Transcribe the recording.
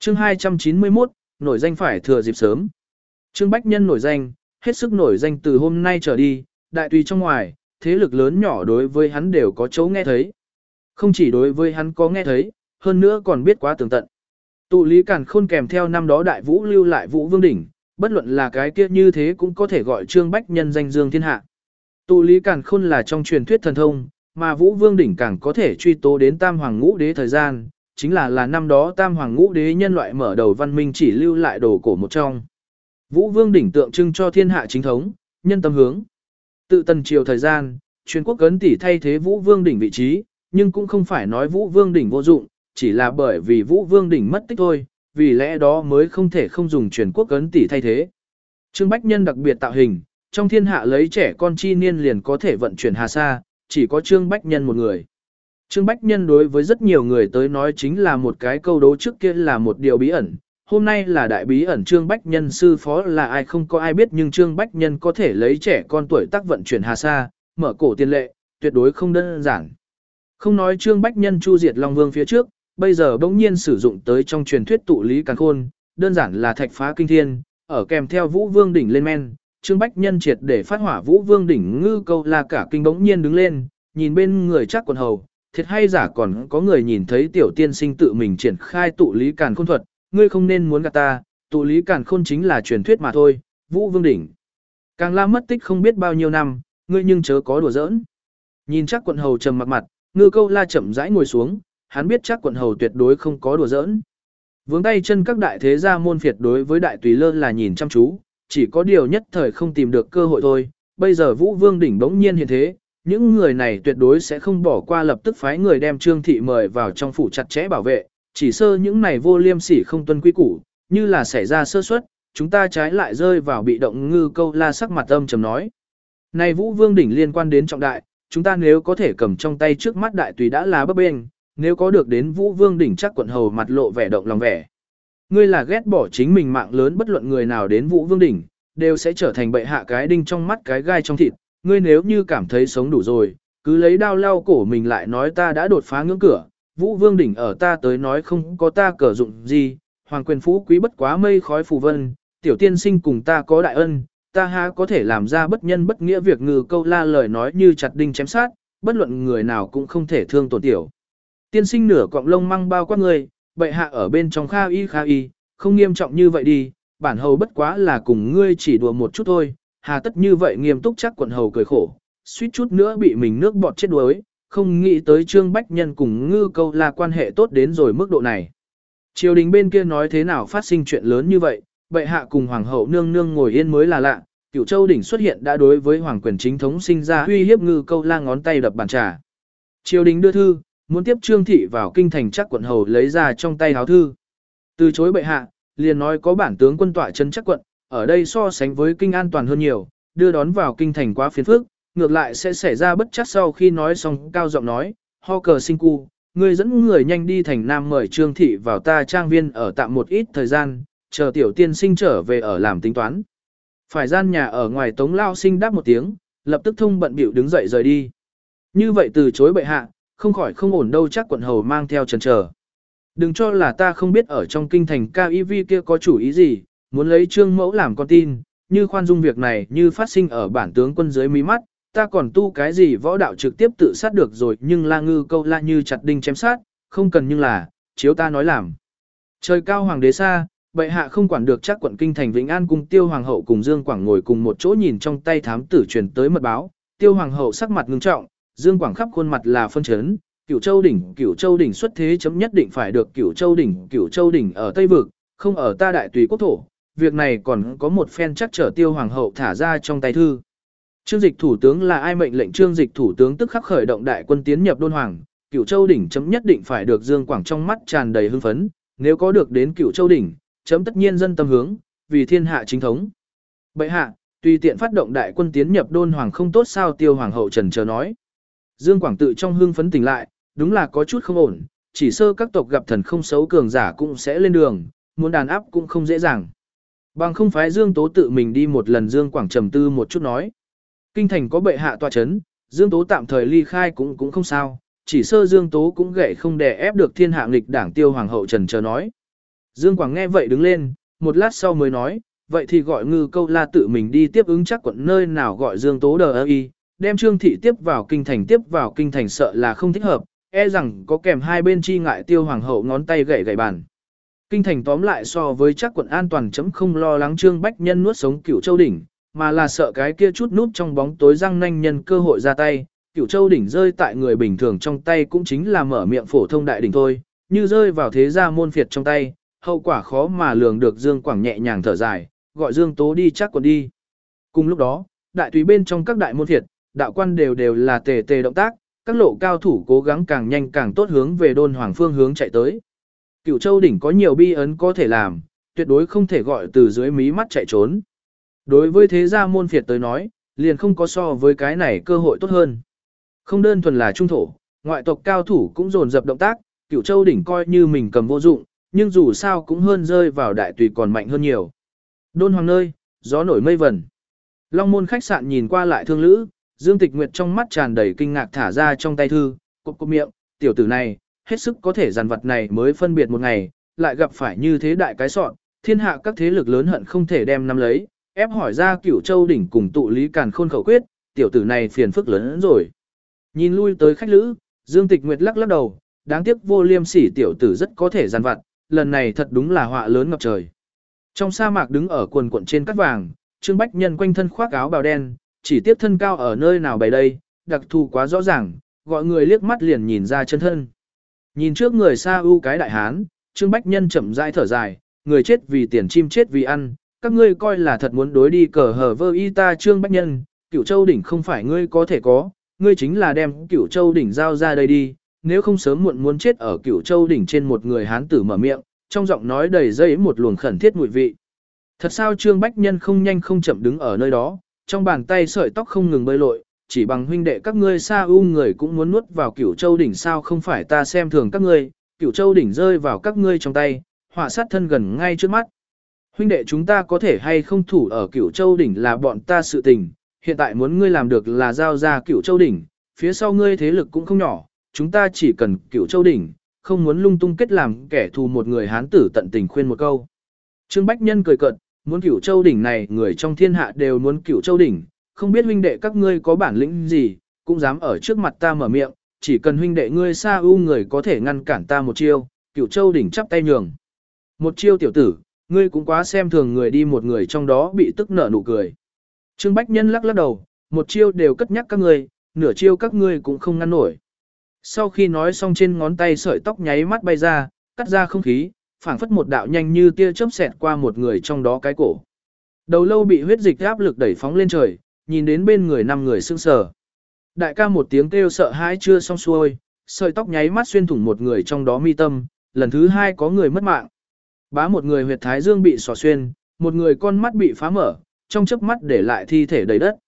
Chương 291, nổi danh phải thừa dịp sớm. Trương Bách Nhân nổi danh, hết sức nổi danh từ hôm nay trở đi, đại tùy trong ngoài, thế lực lớn nhỏ đối với hắn đều có chỗ nghe thấy. Không chỉ đối với hắn có nghe thấy, hơn nữa còn biết quá tường tận. Tụ Lý Càn Khôn kèm theo năm đó đại vũ lưu lại Vũ Vương đỉnh, bất luận là cái kia như thế cũng có thể gọi Trương Bách Nhân danh dương thiên hạ. Tụ Lý Càn Khôn là trong truyền thuyết thần thông, mà Vũ Vương đỉnh càng có thể truy tố đến Tam Hoàng Ngũ Đế thời gian, chính là năm đó Tam Hoàng Ngũ Đế nhân loại mở đầu văn minh chỉ lưu lại đồ cổ một trong. Vũ Vương đỉnh tượng trưng cho thiên hạ chính thống, nhân tâm hướng. Tự Tần triều thời gian, truyền quốc cấn tỷ thay thế Vũ Vương đỉnh vị trí, nhưng cũng không phải nói Vũ Vương đỉnh vô dụng, chỉ là bởi vì Vũ Vương đỉnh mất tích thôi, vì lẽ đó mới không thể không dùng truyền quốc cấn tỷ thay thế. Trương Bách Nhân đặc biệt tạo hình, trong thiên hạ lấy trẻ con chi niên liền có thể vận chuyển hà sa, chỉ có Trương Bách Nhân một người. Trương Bách Nhân đối với rất nhiều người tới nói chính là một cái câu đố trước kia là một điều bí ẩn. Hôm nay là đại bí ẩn Trương Bách Nhân sư phó là ai không có ai biết, nhưng Trương Bách Nhân có thể lấy trẻ con tuổi tác vận chuyển hà sa, mở cổ tiền lệ, tuyệt đối không đơn giản. Không nói Trương Bách Nhân chu diệt Long Vương phía trước, bây giờ bỗng nhiên sử dụng tới trong truyền thuyết Tụ Lý Càn Khôn, đơn giản là thạch phá kinh thiên, ở kèm theo Vũ Vương đỉnh lên men, Trương Bách Nhân triệt để phát hỏa Vũ Vương đỉnh ngư câu là cả kinh bỗng nhiên đứng lên, nhìn bên người chắc quần hầu, thiệt hay giả còn có người nhìn thấy tiểu tiên sinh tự mình triển khai Tụ Lý Càn Khôn thuật, ngươi không nên muốn gạt ta, Tụ Lý Càn Khôn chính là truyền thuyết mà thôi, Vũ Vương đỉnh. Càng la mất tích không biết bao nhiêu năm, ngươi nhưng chớ có đùa giỡn. Nhìn chắc quận hầu trầm mặc mặt, ngư câu la chậm rãi ngồi xuống, hắn biết chắc quận hầu tuyệt đối không có đùa giỡn. Vướng tay chân các đại thế gia môn phiệt đối với đại tùy lơ là nhìn chăm chú, chỉ có điều nhất thời không tìm được cơ hội thôi, bây giờ Vũ Vương đỉnh bỗng nhiên hiện thế, những người này tuyệt đối sẽ không bỏ qua, lập tức phái người đem Trương thị mời vào trong phủ chặt chẽ bảo vệ, chỉ sơ những này vô liêm sỉ không tuân quy củ, như là xảy ra sơ suất, chúng ta trái lại rơi vào bị động. Ngư câu la sắc mặt âm trầm nói. Này Vũ Vương đỉnh liên quan đến trọng đại, chúng ta nếu có thể cầm trong tay trước mắt đại tùy đã là bấp bênh, nếu có được đến Vũ Vương đỉnh chắc quận hầu mặt lộ vẻ động lòng vẻ. Ngươi là ghét bỏ chính mình mạng lớn, bất luận người nào đến Vũ Vương đỉnh, đều sẽ trở thành bệ hạ cái đinh trong mắt cái gai trong thịt, ngươi nếu như cảm thấy sống đủ rồi, cứ lấy đao lau cổ mình lại nói ta đã đột phá ngưỡng cửa, Vũ Vương đỉnh ở ta tới nói không có ta cờ dụng gì, hoàng quyền phú quý bất quá mây khói phù vân, tiểu tiên sinh cùng ta có đại ân, ta há có thể làm ra bất nhân bất nghĩa việc. Ngư câu la lời nói như chặt đinh chém sát, bất luận người nào cũng không thể thương tổn tiểu tiên sinh nửa cọng lông măng bao quát ngươi, bệ hạ ở bên trong kha y, không nghiêm trọng như vậy đi, bản hầu bất quá là cùng ngươi chỉ đùa một chút thôi, hà tất như vậy nghiêm túc. Chắc quận hầu cười khổ, suýt chút nữa bị mình nước bọt chết đuối, không nghĩ tới Trương Bách Nhân cùng Ngư câu la quan hệ tốt đến rồi mức độ này. Triều đình bên kia nói thế nào phát sinh chuyện lớn như vậy, bệ hạ cùng hoàng hậu nương nương ngồi yên mới là lạ, Cửu Châu đỉnh xuất hiện đã đối với hoàng quyền chính thống sinh ra uy hiếp. Ngư câu la ngón tay đập bàn trà. Triều đình đưa thư, muốn tiếp Trương thị vào kinh thành. Chắc quận hầu lấy ra trong tay háo thư. Từ chối bệ hạ, liền nói có bản tướng quân tọa trấn Chắc quận, ở đây so sánh với kinh an toàn hơn nhiều, đưa đón vào kinh thành quá phiền phức, ngược lại sẽ xảy ra bất chắc. Sau khi nói xong cao giọng nói, ho cờ sinh cu, ngươi dẫn người nhanh đi thành Nam mời Trương thị vào ta trang viên ở tạm một ít thời gian, chờ tiểu tiên sinh trở về ở làm tính toán. Phải gian nhà ở ngoài Tống lao sinh đáp một tiếng, lập tức thông bận bịu đứng dậy rời đi. Như vậy từ chối bệ hạ, không khỏi không ổn đâu. Chắc quận hầu mang theo chần chờ. Đừng cho là ta không biết ở trong kinh thành KIV kia có chủ ý gì, muốn lấy Trương mẫu làm con tin, như khoan dung việc này như phát sinh ở bản tướng quân dưới mí mắt, ta còn tu cái gì võ đạo trực tiếp tự sát được rồi. Nhưng la ngư câu la như chặt đinh chém sát, không cần nhưng là, chiếu ta nói làm. Trời cao hoàng đế xa, bệ hạ không quản được. Chắc quận kinh thành Vĩnh An cung Tiêu hoàng hậu cùng Dương Quảng ngồi cùng một chỗ nhìn trong tay thám tử truyền tới mật báo. Tiêu hoàng hậu sắc mặt ngưng trọng, Dương Quảng khắp khuôn mặt là phân chấn. Cửu Châu đỉnh xuất thế chấm nhất định phải được. Cửu Châu đỉnh ở Tây vực, không ở ta đại tùy quốc thổ. Việc này còn có một phen chắc trở. Tiêu hoàng hậu thả ra trong tay thư. Trương Dịch thủ tướng là ai mệnh lệnh? Trương Dịch thủ tướng tức khắc khởi động đại quân tiến nhập Đôn Hoàng. Cửu Châu đỉnh chấm nhất định phải được. Dương Quảng trong mắt tràn đầy hưng phấn, nếu có được đến Cửu Châu đỉnh, chấm tất nhiên dân tâm hướng, vì thiên hạ chính thống. Bệ hạ, tùy tiện phát động đại quân tiến nhập Đôn Hoàng không tốt sao? Tiêu hoàng hậu trần chờ nói. Dương Quảng tự trong hưng phấn tỉnh lại, đúng là có chút không ổn, chỉ sơ các tộc gặp thần không xấu cường giả cũng sẽ lên đường, muốn đàn áp cũng không dễ dàng. Bằng không phái Dương Tố tự mình đi một lần. Dương Quảng trầm tư một chút nói. Kinh thành có bệ hạ tọa chấn, Dương Tố tạm thời ly khai cũng không sao, chỉ sơ Dương Tố cũng gậy không đè ép được thiên hạ nghịch đảng. Tiêu hoàng hậu trần chờ nói. Dương Quảng nghe vậy đứng lên, một lát sau mới nói, vậy thì gọi Ngư Câu La tự mình đi tiếp ứng chắc quận nơi nào gọi Dương Tố đờ y, đem Trương Thị tiếp vào kinh thành sợ là không thích hợp, e rằng có kèm hai bên chi ngại Tiêu Hoàng hậu ngón tay gậy gậy bàn. Kinh thành tóm lại so với chắc quận an toàn chấm không lo lắng Trương Bách Nhân nuốt sống Cửu Châu đỉnh, mà là sợ cái kia chút núp trong bóng tối răng nanh nhân cơ hội ra tay. Cửu Châu đỉnh rơi tại người bình thường trong tay cũng chính là mở miệng phổ thông đại đỉnh thôi, như rơi vào thế gia môn phiệt trong tay, hậu quả khó mà lường được. Dương Quảng nhẹ nhàng thở dài, gọi Dương Tố đi chắc quận đi. Cùng lúc đó, đại tùy bên trong các đại môn phiệt, đạo quan đều là tề tề động tác, các lộ cao thủ cố gắng càng nhanh càng tốt hướng về Đôn Hoàng phương hướng chạy tới. Cửu Châu đỉnh có nhiều bi ấn có thể làm, tuyệt đối không thể gọi từ dưới mí mắt chạy trốn. Đối với thế gia môn phiệt tới nói, liền không có so với cái này cơ hội tốt hơn. Không đơn thuần là trung thổ, ngoại tộc cao thủ cũng dồn dập động tác, Cửu Châu đỉnh coi như mình cầm vô dụng, nhưng dù sao cũng hơn rơi vào đại tùy còn mạnh hơn nhiều. Đôn Hoàng nơi, gió nổi mây vẩn. Long Môn khách sạn nhìn qua lại thương lữ, Dương Tịch Nguyệt trong mắt tràn đầy kinh ngạc thả ra trong tay thư, cộp miệng, tiểu tử này, hết sức có thể dàn vật này mới phân biệt một ngày, lại gặp phải như thế đại cái sọn, thiên hạ các thế lực lớn hận không thể đem nắm lấy, ép hỏi ra Cửu Châu đỉnh cùng tụ lý càn khôn khẩu quyết, tiểu tử này phiền phức lớn hơn rồi. Nhìn lui tới khách lữ, Dương Tịch Nguyệt lắc lắc đầu, đáng tiếc vô liêm sỉ tiểu tử rất có thể dàn vặt, lần này thật đúng là họa lớn ngập trời. Trong sa mạc đứng ở quần quận trên cát vàng, Trương Bách Nhân quanh thân khoác áo bào đen, chỉ tiếp thân cao ở nơi nào bày đây, đặc thù quá rõ ràng, gọi người liếc mắt liền nhìn ra chân thân. Nhìn trước người Sa U cái đại hán, Trương Bách Nhân chậm rãi thở dài, người chết vì tiền chim chết vì ăn, các ngươi coi là thật muốn đối đi cờ hở vơ y ta. Trương Bách Nhân, Cửu Châu đỉnh không phải ngươi có thể có, ngươi chính là đem Cửu Châu đỉnh giao ra đây đi, nếu không sớm muộn muốn chết ở Cửu Châu đỉnh trên. Một người hán tử mở miệng, trong giọng nói đầy dây một luồng khẩn thiết mùi vị. Thật sao? Trương Bách Nhân không nhanh không chậm đứng ở nơi đó, trong bàn tay sợi tóc không ngừng bơi lội, chỉ bằng huynh đệ các ngươi Sa U người cũng muốn nuốt vào Cửu Châu đỉnh sao? Không phải ta xem thường các ngươi, Cửu Châu đỉnh rơi vào các ngươi trong tay, họa sát thân gần ngay trước mắt. Huynh đệ chúng ta có thể hay không thủ ở Cửu Châu đỉnh là bọn ta sự tình, hiện tại muốn ngươi làm được là giao ra Cửu Châu đỉnh, phía sau ngươi thế lực cũng không nhỏ, chúng ta chỉ cần Cửu Châu đỉnh, không muốn lung tung kết làm kẻ thù. Một người hán tử tận tình khuyên một câu. Trương Bách Nhân cười cợt, muốn Cửu Châu đỉnh này người trong thiên hạ đều muốn Cửu Châu đỉnh, không biết huynh đệ các ngươi có bản lĩnh gì, cũng dám ở trước mặt ta mở miệng, chỉ cần huynh đệ ngươi Sa U người có thể ngăn cản ta một chiêu, Cửu Châu đỉnh chắp tay nhường. Một chiêu tiểu tử, ngươi cũng quá xem thường người đi. Một người trong đó bị tức nở nụ cười. Trương Bách Nhân lắc lắc đầu, một chiêu đều cất nhắc các ngươi, nửa chiêu các ngươi cũng không ngăn nổi. Sau khi nói xong trên ngón tay sợi tóc nháy mắt bay ra, cắt ra không khí, phảng phất một đạo nhanh như tia chớp xẹt qua một người trong đó cái cổ. Đầu lâu bị huyết dịch áp lực đẩy phóng lên trời, nhìn đến bên người 5 người sững sờ. Đại ca một tiếng kêu sợ hãi chưa xong xuôi, sợi tóc nháy mắt xuyên thủng một người trong đó mi tâm, lần thứ 2 có người mất mạng. Bá một người huyệt thái dương bị xỏ xuyên, một người con mắt bị phá mở, trong chớp mắt để lại thi thể đầy đất.